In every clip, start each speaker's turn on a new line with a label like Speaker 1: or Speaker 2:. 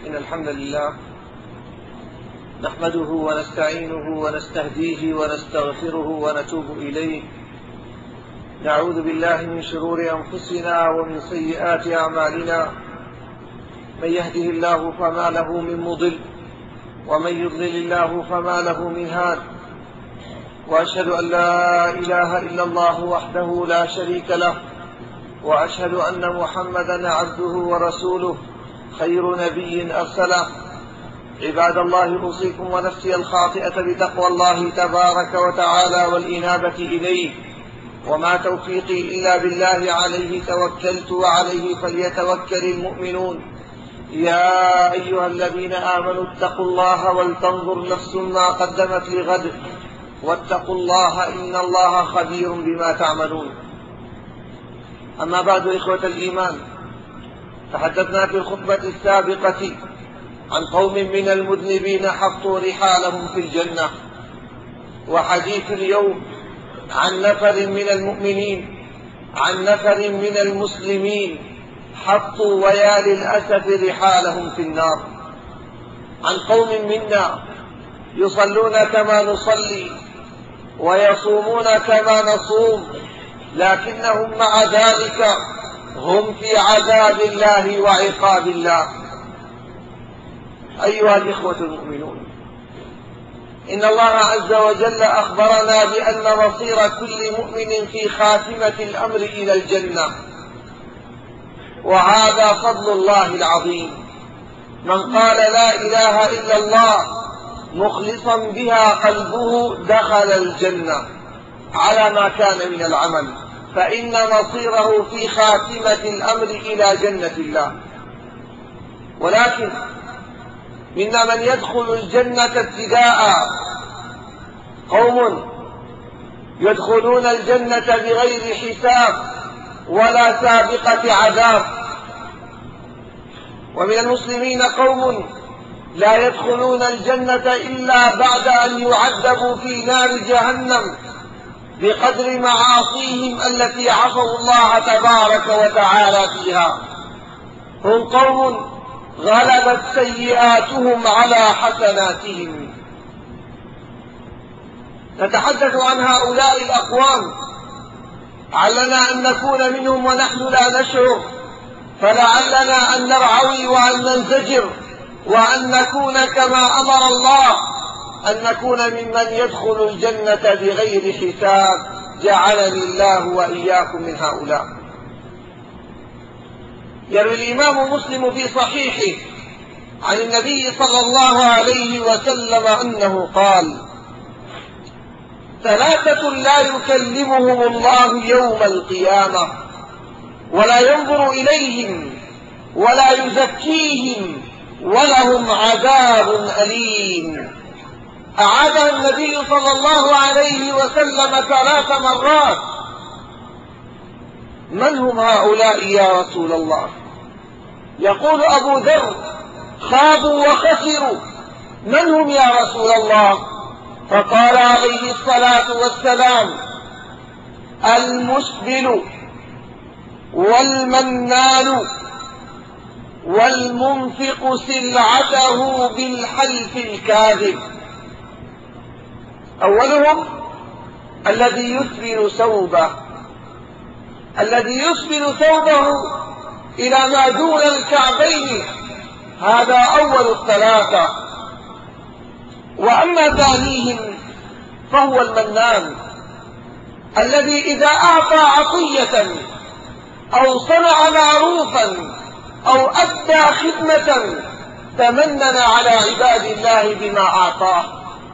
Speaker 1: إن الحمد لله نحمده ونستعينه ونستهديه ونستغفره ونتوب إليه. نعوذ بالله من شرور أنفسنا ومن سيئات أعمالنا، من يهده الله فما له من مضل، ومن يضلل الله فما له من هاد. وأشهد أن لا إله إلا الله وحده لا شريك له، وأشهد أن محمدا عبده ورسوله خير نبي أرسله. عباد الله، أوصيكم ونفسي الخاطئة بتقوى الله تبارك وتعالى والإنابة إليه، وما توفيقي إلا بالله، عليه توكلت وعليه فليتوكل المؤمنون. يا أيها الذين آمنوا اتقوا الله ولتنظر نفس ما قدمت لغد، واتقوا الله إن الله خبير بما تعملون. أما بعد، إخوة الإيمان، تحدثنا في الخطبة السابقة عن قوم من المذنبين حطوا رحالهم في الجنة، وحديث اليوم عن نفر من المؤمنين، عن نفر من المسلمين حطوا ويا للأسف رحالهم في النار. عن قوم منا يصلون كما نصلي ويصومون كما نصوم، لكنهم مع ذلك هم في عذاب الله وعقاب الله. أيها الإخوة المؤمنون، إن الله عز وجل أخبرنا بأن مصير كل مؤمن في خاتمة الأمر إلى الجنة، وهذا فضل الله العظيم. من قال لا إله إلا الله مخلصا بها قلبه دخل الجنة على ما كان من العمل، فإن مصيره في خاتمة الأمر إلى جنة الله. ولكن منا من يدخل الجنة ابتداء، قوم يدخلون الجنة بغير حساب ولا سابقة عذاب. ومن المسلمين قوم لا يدخلون الجنة إلا بعد أن يعذبوا في نار جهنم بقدر معاصيهم التي عصوا الله تبارك وتعالى فيها. هم قوم غلبت سيئاتهم على حسناتهم. نتحدث عن هؤلاء الأقوام، علنا أن نكون منهم ونحن لا نشعر، فلعلنا أن نرعوي وأن ننزجر وأن نكون كما أمر الله، أن نكون ممن يدخل الجنة بغير حساب. جعلني الله وإياكم من هؤلاء. يروي الإمام مسلم في صحيحه عن النبي صلى الله عليه وسلم أنه قال: ثلاثة لا يكلمهم الله يوم القيامة ولا ينظر إليهم ولا يزكيهم ولهم عذاب أليم. أعادها النبي صلى الله عليه وسلم 3 مرات. من هم هؤلاء يا رسول الله؟ يقول أبو ذر: خابوا وخسروا. من هم يا رسول الله؟ فقال عليه الصلاة والسلام: المسبل والمنان والمنفق سلعته بالحلف الكاذب. أولهم الذي يسبل ثوبه، الذي يسبل ثوبه إلى ما دون الكعبين، هذا أول الثلاثة. وأما ثانيهم فهو المنان، الذي إذا أعطى عطية أو صنع معروفا أو أدى خدمة تمنن على عباد الله بما أعطاه،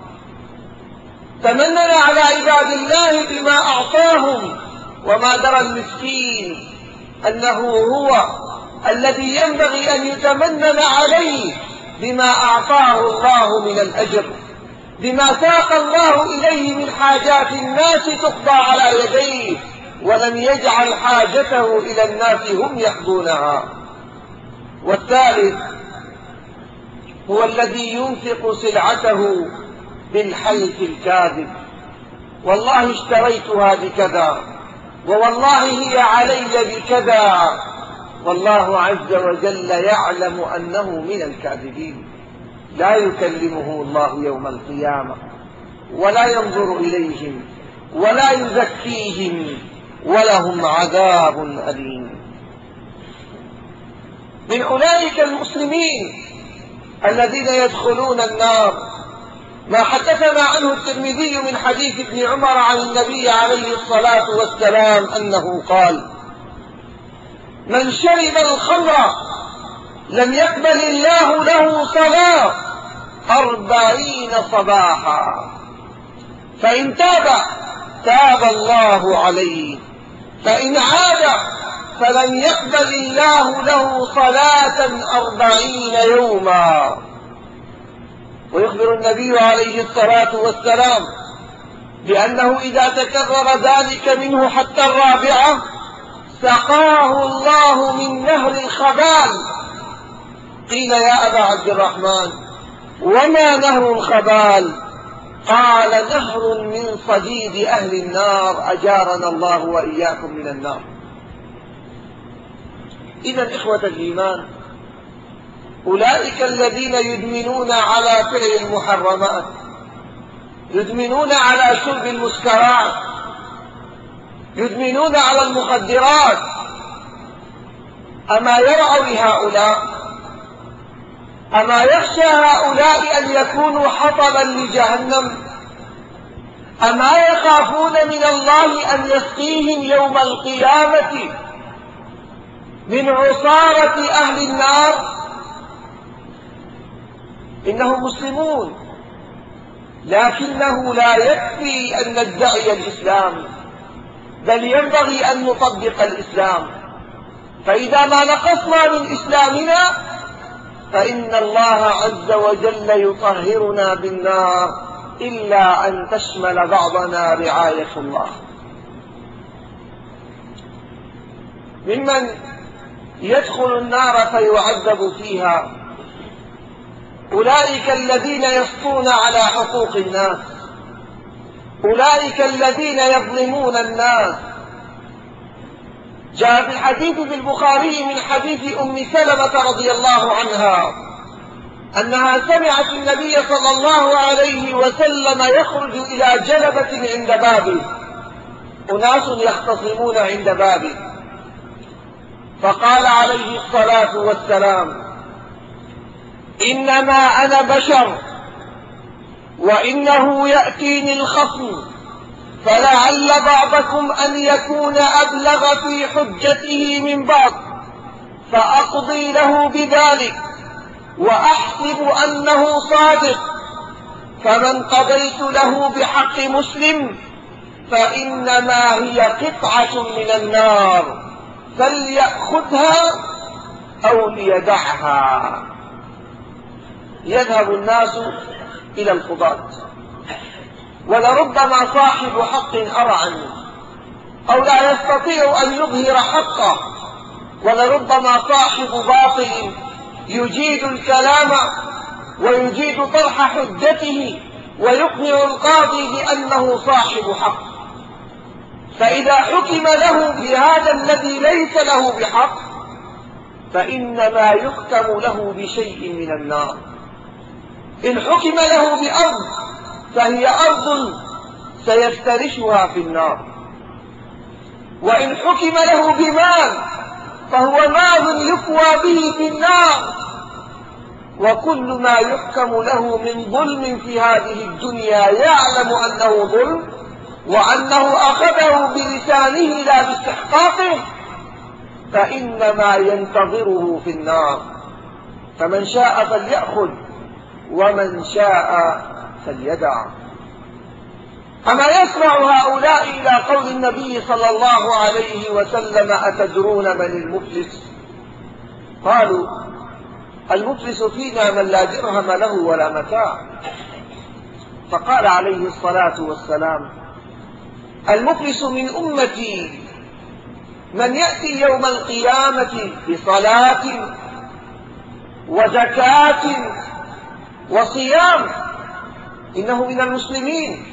Speaker 1: تمنن على عباد الله بما أعطاهم، وما درى المسكين أنه هو الذي ينبغي أن يتمنن عليه بما أعطاه الله من الأجر، بما ساق الله إليه من حاجات الناس تقضى على يديه، ولم يجعل حاجته إلى الناس هم يقضونها. والثالث هو الذي ينفق سلعته بالحلف الكاذب: والله اشتريتها بكذا، ووالله هي علي بكذا، والله عز وجل يعلم أنه من الكاذبين. لا يكلمه الله يوم القيامة ولا ينظر إليهم ولا يزكيهم ولهم عذاب أليم. من أولئك المسلمين الذين يدخلون النار ما حدثنا عنه الترمذي من حديث ابن عمر عن النبي عليه الصلاة والسلام أنه قال: من شرب الخمر لم يقبل الله له صلاة 40 صباحا، فإن تاب الله عليه، فإن عاد فلم يقبل الله له صلاة 40 يوما. ويخبر النبي عليه الصلاة والسلام بأنه إذا تكرر ذلك منه حتى 4 سقاه الله من نهر الخبال. قيل: يا أبا عبد الرحمن وما نهر الخبال؟ قال: نهر من صديد أهل النار، أجارنا الله وإياكم من النار. إذن إخوة الإيمان، أولئك الذين يدمنون على فعل المحرمات، يدمنون على شرب المسكرات، يدمنون على المخدرات، أما يرعوي هؤلاء؟ أما يخشى هؤلاء أن يكونوا حطبا لجهنم؟ أما يخافون من الله أن يسقيهم يوم القيامة من عصارة أهل النار؟ إنهم مسلمون، لكنه لا يكفي أن ندعي الإسلام، بل ينبغي أن نطبق الإسلام. فإذا ما نقصنا من إسلامنا فإن الله عز وجل يطهرنا بالنار، إلا أن تشمل بعضنا رعاية الله. ممن يدخل النار فيعذب فيها أولئك الذين يسطون على حقوق الناس، أولئك الذين يظلمون الناس. جاء في الحديث في البخاري من حديث أم سلمة رضي الله عنها أنها سمعت النبي صلى الله عليه وسلم يخرج إلى جلبة عند بابه، أناس يختصمون عند بابه، فقال عليه الصلاة والسلام: إنما أنا بشر وإنه يأتيني الخصم، فلعل بعضكم أن يكون أبلغ في حجته من بعض، فأقضي له بذلك وأحسب أنه صادق، فمن قضيت له بحق مسلم فإنما هي قطعة من النار، فليأخذها أو ليدعها. يذهب الناس إلى القضاة، ولربما صاحب حق أرعن أو لا يستطيع أن يظهر حقه، ولربما صاحب باطل يجيد الكلام ويجيد طرح حجته ويقنع القاضي بأنه صاحب حق، فإذا حكم له بهذا الذي ليس له بحق فإنما يختم له بشيء من النار. إن حكم له بأرض فهي أرض سيفترشها في النار، وإن حكم له بمال فهو مال يكوى به في النار. وكل ما يحكم له من ظلم في هذه الدنيا يعلم أنه ظلم وأنه أخذه بلسانه لا باستحقاقه، فإنما ينتظره في النار. فمن شاء فليأخذ ومن شاء فليدع. أما يسمع هؤلاء إلى قول النبي صلى الله عليه وسلم: أتدرون من المفلس؟ قالوا: المفلس فينا من لا درهم له ولا متاع. فقال عليه الصلاة والسلام: المفلس من أمتي من يأتي يوم القيامة بصلاة وزكاة وصيام، إنه من المسلمين،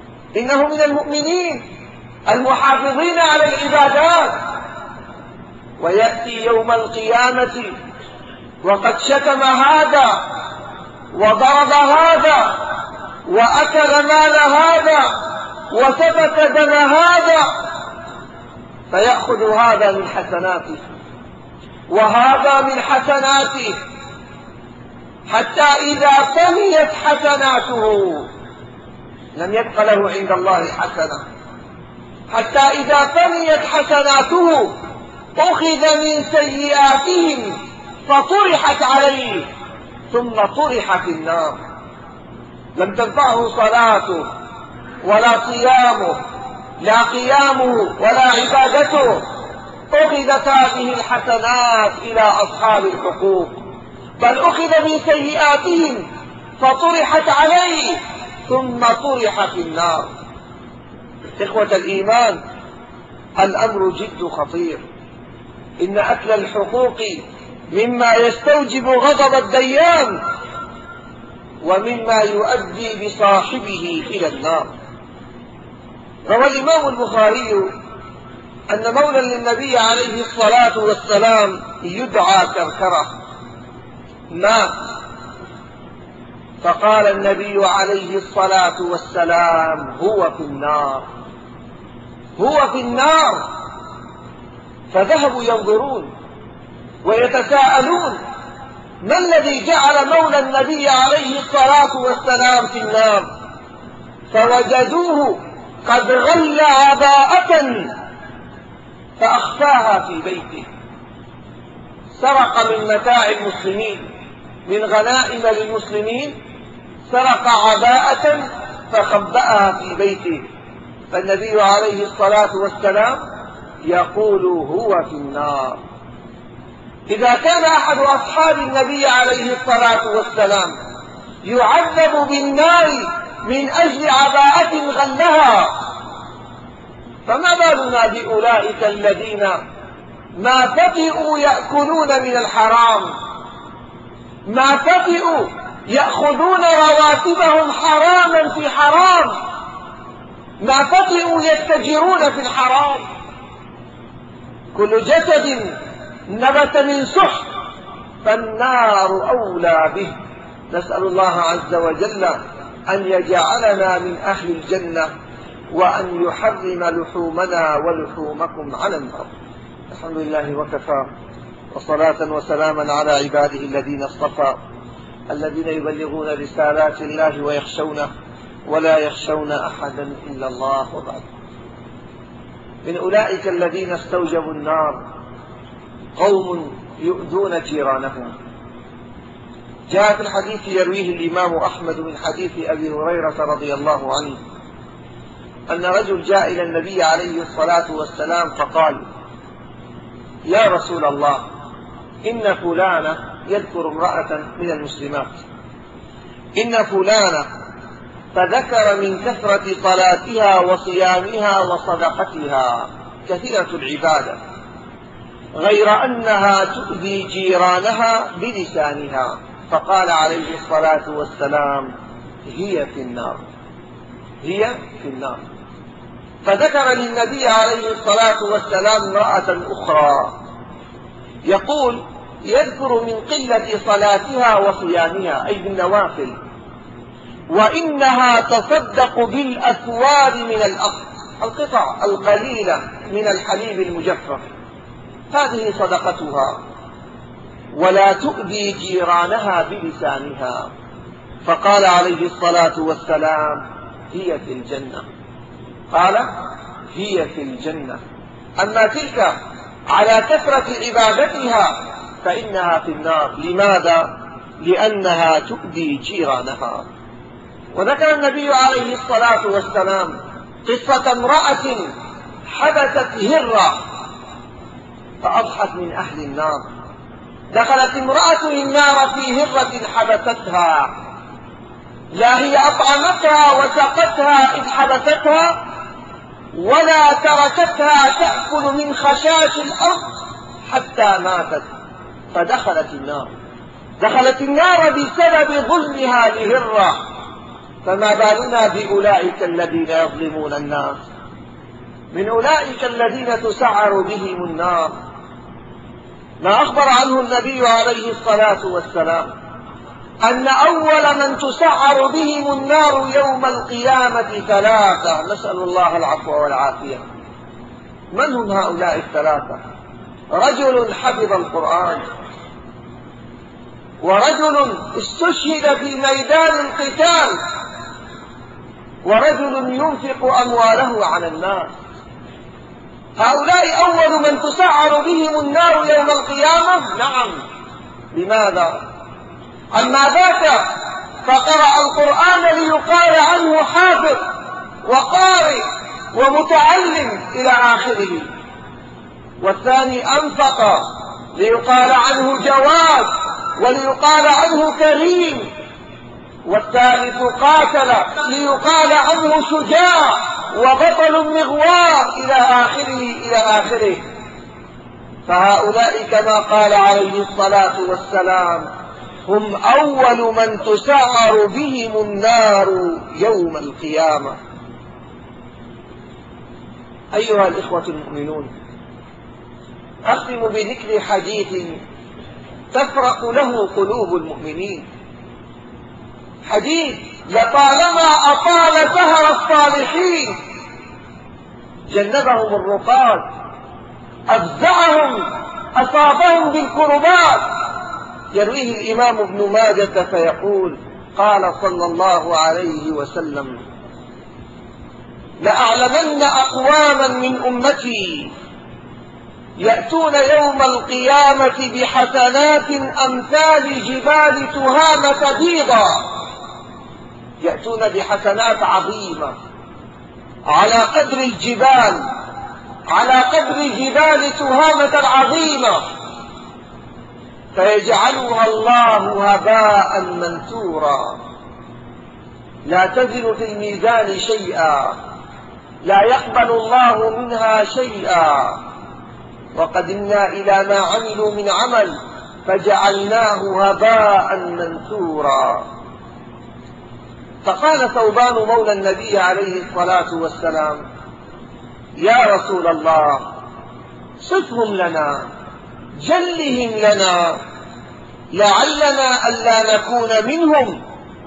Speaker 1: إنه من المؤمنين المحافظين على العبادات، ويأتي يوم القيامة وقد شتم هذا وضرب هذا وأكل مال هذا وسفك دم هذا، فيأخذ هذا من حسناته وهذا من حسناته، حتى إذا فنيت حسناته لم يبق له عند الله حسنة، حتى إذا فنيت حسناته أخذ من سيئاتهم فطرحت عليه ثم طرح في النار. لم تنفعه صلاته ولا صيامه لا قيامه ولا عبادته، أخذت هذه الحسنات إلى أصحاب الحقوق، بل أخذ من سيئاتهم فطرحت عليه ثم طرح في النار. إخوة الإيمان، الأمر جد خطير، إن أكل الحقوق مما يستوجب غضب الديان ومما يؤدي بصاحبه إلى النار. روى الإمام البخاري أن مولا للنبي عليه الصلاة والسلام يدعى كركرة مات، فقال النبي عليه الصلاة والسلام هو في النار، هو في النار. فذهبوا ينظرون ويتساءلون ما الذي جعل مولى النبي عليه الصلاة والسلام في النار، فوجدوه قد غل عباءة فأخفاها في بيته، سرق من متاع المسلمين، من غنائم للمسلمين، سرق عباءة فخبأها في بيته، فالنبي عليه الصلاة والسلام يقول هو في النار. إذا كان أحد أصحاب النبي عليه الصلاة والسلام يعذب بالنار من أجل عباءة غلها، فما بالنا بأولئك الذين ما فتئوا يأكلون من الحرام، ما فتئوا يأخذون رواتبهم حراما في حرام، ما فتئوا يتجرون في الحرام. كل جسد نبت من سحت فالنار أولى به. نسأل الله عز وجل أن يجعلنا من أهل الجنة وأن يحرم لحومنا ولحومكم على النار. الحمد لله وكفى، وصلاة وسلاما على عباده الذين اصطفى، الذين يبلغون رسالات الله ويخشونه ولا يخشون أحدا إلا الله. وبعد، من أولئك الذين استوجبوا النار قوم يؤذون جيرانهم. جاء في الحديث يرويه الإمام أحمد من حديث أبي هريرة رضي الله عنه أن رجل جاء إلى النبي عليه الصلاة والسلام فقال: يا رسول الله، إن فلانة، يذكر امرأة من المسلمات، إن فلانة فذكر من كثرة صلاتها وصيامها وصدقتها كثيرة العبادة، غير أنها تؤذي جيرانها بلسانها، فقال عليه الصلاة والسلام: هي في النار، هي في النار. فذكر للنبي عليه الصلاة والسلام امرأة أخرى، يقول يذكر من قلة صلاتها وصيامها أي بالنوافل، وإنها تصدق بالأسوار من القطع القليلة من الحليب المجفف، هذه صدقتها، ولا تؤذي جيرانها بلسانها. فقال عليه الصلاة والسلام: هي في الجنة. قال: هي في الجنة. أما تلك على كثرة عبادتها فإنها في النار. لماذا؟ لأنها تؤذي جيرانها. وذكر النبي عليه الصلاة والسلام قصة امرأة حبست هرة فأضحت من أهل النار. دخلت امرأة النار في هرة حبستها، لا هي أطعمتها وسقتها إذ حبستها، ولا تركتها تأكل من خشاش الأرض حتى ماتت، فدخلت النار. دخلت النار بسبب ظلمها لهرة، فما بالنا بأولئك الذين يظلمون الناس. من أولئك الذين تسعر بهم النار ما أخبر عنه النبي عليه الصلاة والسلام أن أول من تسعر بهم النار يوم القيامة ثلاثة، نسأل الله العفو والعافية. من هم هؤلاء الثلاثة؟ رجل حفظ القرآن، ورجل استشهد في ميدان القتال، ورجل ينفق أمواله على الناس. هؤلاء أول من تسعر بهم النار يوم القيامة. نعم. لماذا؟ أما ذاك فقرأ القرآن ليقال عنه حافظ وقارئ ومتعلم إلى آخره، والثاني أنفق ليقال عنه جواد وليقال عنه كريم، والثالث قاتل ليقال عنه شجاع وبطل مغوار إلى آخره. فهؤلاء كما قال عليه الصلاة والسلام هم أول من تسعر بهم النار يوم القيامة. أيها الإخوة المؤمنون، أختم بذكر حديث تفرق له قلوب المؤمنين، حديث لطالما أطال سهر الصالحين، جنبهم الرقاد، أفزعهم، أصابهم بالكربات. يرويه الإمام ابن ماجة فيقول: قال صلى الله عليه وسلم: لأعلمن أقواما من أمتي يأتون يوم القيامة بحسنات أمثال جبال تهامة بيضا، يأتون بحسنات عظيمة على قدر الجبال، على قدر جبال تهامة العظيمة، فيجعلها الله هباء منثورا، لا تزن في الميزان شيئا، لا يقبل الله منها شيئا، وقدمنا إلى ما عملوا من عمل فجعلناه هباء منثورا. فقال ثوبان مولى النبي عليه الصلاة والسلام: يا رسول الله، صفهم لنا، جلهم لنا، لعلنا ألا نكون منهم.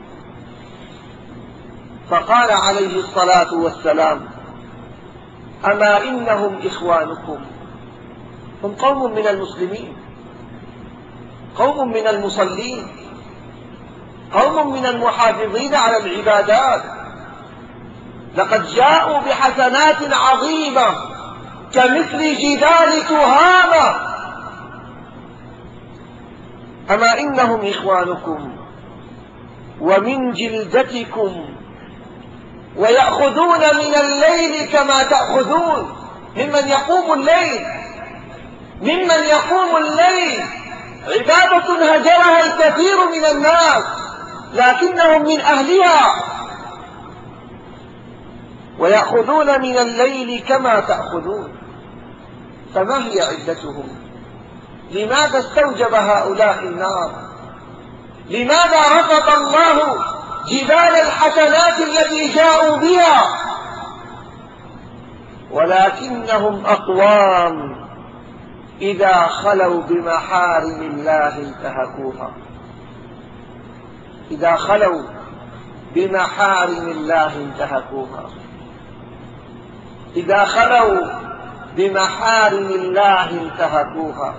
Speaker 1: فقال عليه الصلاة والسلام: أما إنهم إخوانكم، هم قوم من المسلمين، قوم من المصلين، قوم من المحافظين على العبادات، لقد جاءوا بحسنات عظيمة كمثل جبال تهامة. أما إنهم إخوانكم ومن جلدتكم، ويأخذون من الليل كما تأخذون. ممن يقوم الليل، ممن يقوم الليل، عبادة هجرها الكثير من الناس لكنهم من أهلها. ويأخذون من الليل كما تأخذون. فما هي عدتهم؟ لماذا استوجب هؤلاء النار؟ لماذا رفض الله جبال الحسنات التي جاءوا بها؟ ولكنهم أقوام إذا خلوا بمحارم الله انتهكوها، إذا خلوا بمحارم الله انتهكوها، إذا خلوا بمحارم الله انتهكوها.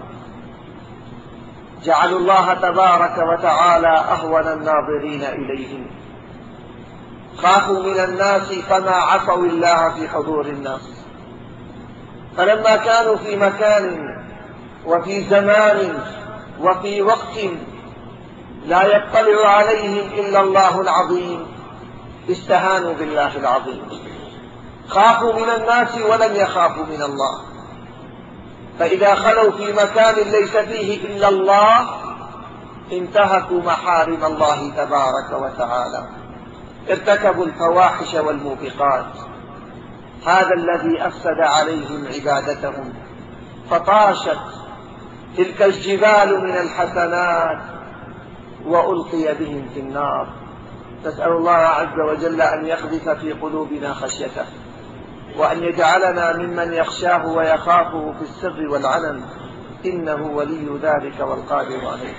Speaker 1: جعلوا الله تبارك وتعالى أهون الناظرين إليهم، خافوا من الناس فما عصوا الله في حضور الناس. فلما كانوا في مكان وفي زمان وفي وقت لا يطلع عليهم إلا الله العظيم، استهانوا بالله العظيم، خافوا من الناس ولم يخافوا من الله. فإذا خلوا في مكان ليس فيه إلا الله انتهكوا محارم الله تبارك وتعالى، ارتكبوا الفواحش والموبقات. هذا الذي أفسد عليهم عبادتهم، فطاشت تلك الجبال من الحسنات وألقي بهم في النار. نسأل الله عز وجل أن يقذف في قلوبنا خشيته، وأن يجعلنا ممن يخشاه ويخافه في السر والعلن، إنه ولي ذلك والقادر عليه.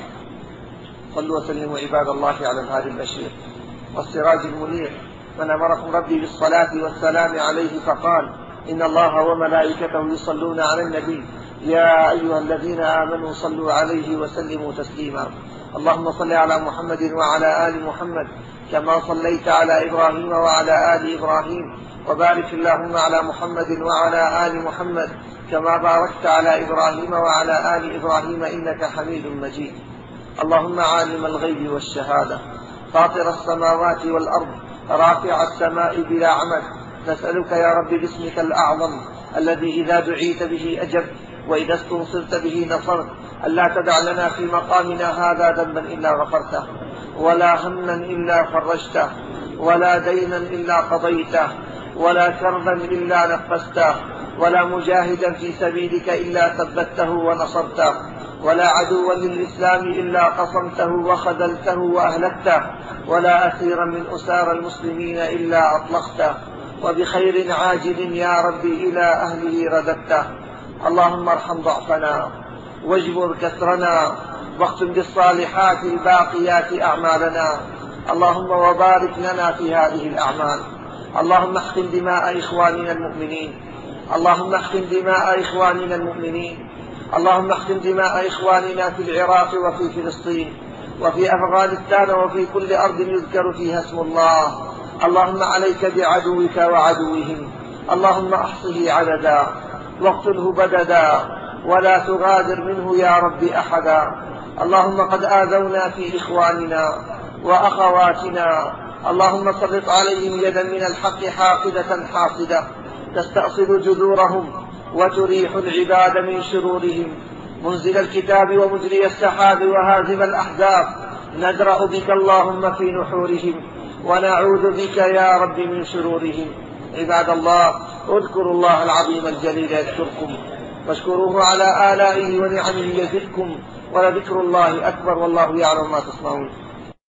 Speaker 1: صلوا وسلموا عباد الله على الهادي البشير والسراج المنير، من أمركم ربي بالصلاة والسلام عليه فقال: إن الله وملائكته يصلون على النبي يا أيها الذين آمنوا صلوا عليه وسلموا تسليما. اللهم صل على محمد وعلى آل محمد كما صليت على إبراهيم وعلى آل إبراهيم، وبارك اللهم على محمد وعلى آل محمد كما باركت على إبراهيم وعلى آل إبراهيم إنك حميد مجيد. اللهم عالم الغيب والشهادة، فاطر السماوات والأرض، رافع السماء بلا عمد، نسألك يا رب باسمك الأعظم الذي إذا دعيت به أجبت وإذا استنصرت به نصرت، ألا تدع لنا في مقامنا هذا ذنبا إلا غفرته، ولا هما إلا فرجته، ولا دينا إلا قضيته، ولا كربا إلا نفسته، ولا مجاهدا في سبيلك إلا ثبته ونصرته، ولا عدوا للإسلام إلا قصمته وخذلته وأهلكته، ولا أسيرا من أسار المسلمين إلا أطلقته، وبخير عاجل يا ربي إلى أهله رددته. اللهم ارحم ضعفنا واجبر كسرنا واختم بالصالحات الباقيات أعمالنا. اللهم وبارك لنا في هذه الأعمال. اللهم احقن دماء إخواننا المؤمنين، اللهم احقن دماء إخواننا المؤمنين، اللهم احقن دماء إخواننا في العراق وفي فلسطين وفي أفغانستان وفي كل أرض يذكر فيها اسم الله. اللهم عليك بعدوك وعدوهم، اللهم احصه عددا واقتله بددا ولا تغادر منه يا رب أحدا. اللهم قد آذونا في إخواننا وأخواتنا، اللهم سلط عليهم يدا من الحق حاقدة حاصدة تستأصل جذورهم وتريح العباد من شرورهم. منزل الكتاب ومجري السحاب وهازم الأحزاب، ندرأ بك اللهم في نحورهم ونعوذ بك يا رب من شرورهم. عباد الله، اذكروا الله العظيم الجليل يذكركم، واشكروه على آلائه ونعمه يزدكم، ولذكر الله أكبر، والله يعلم ما تصنعون.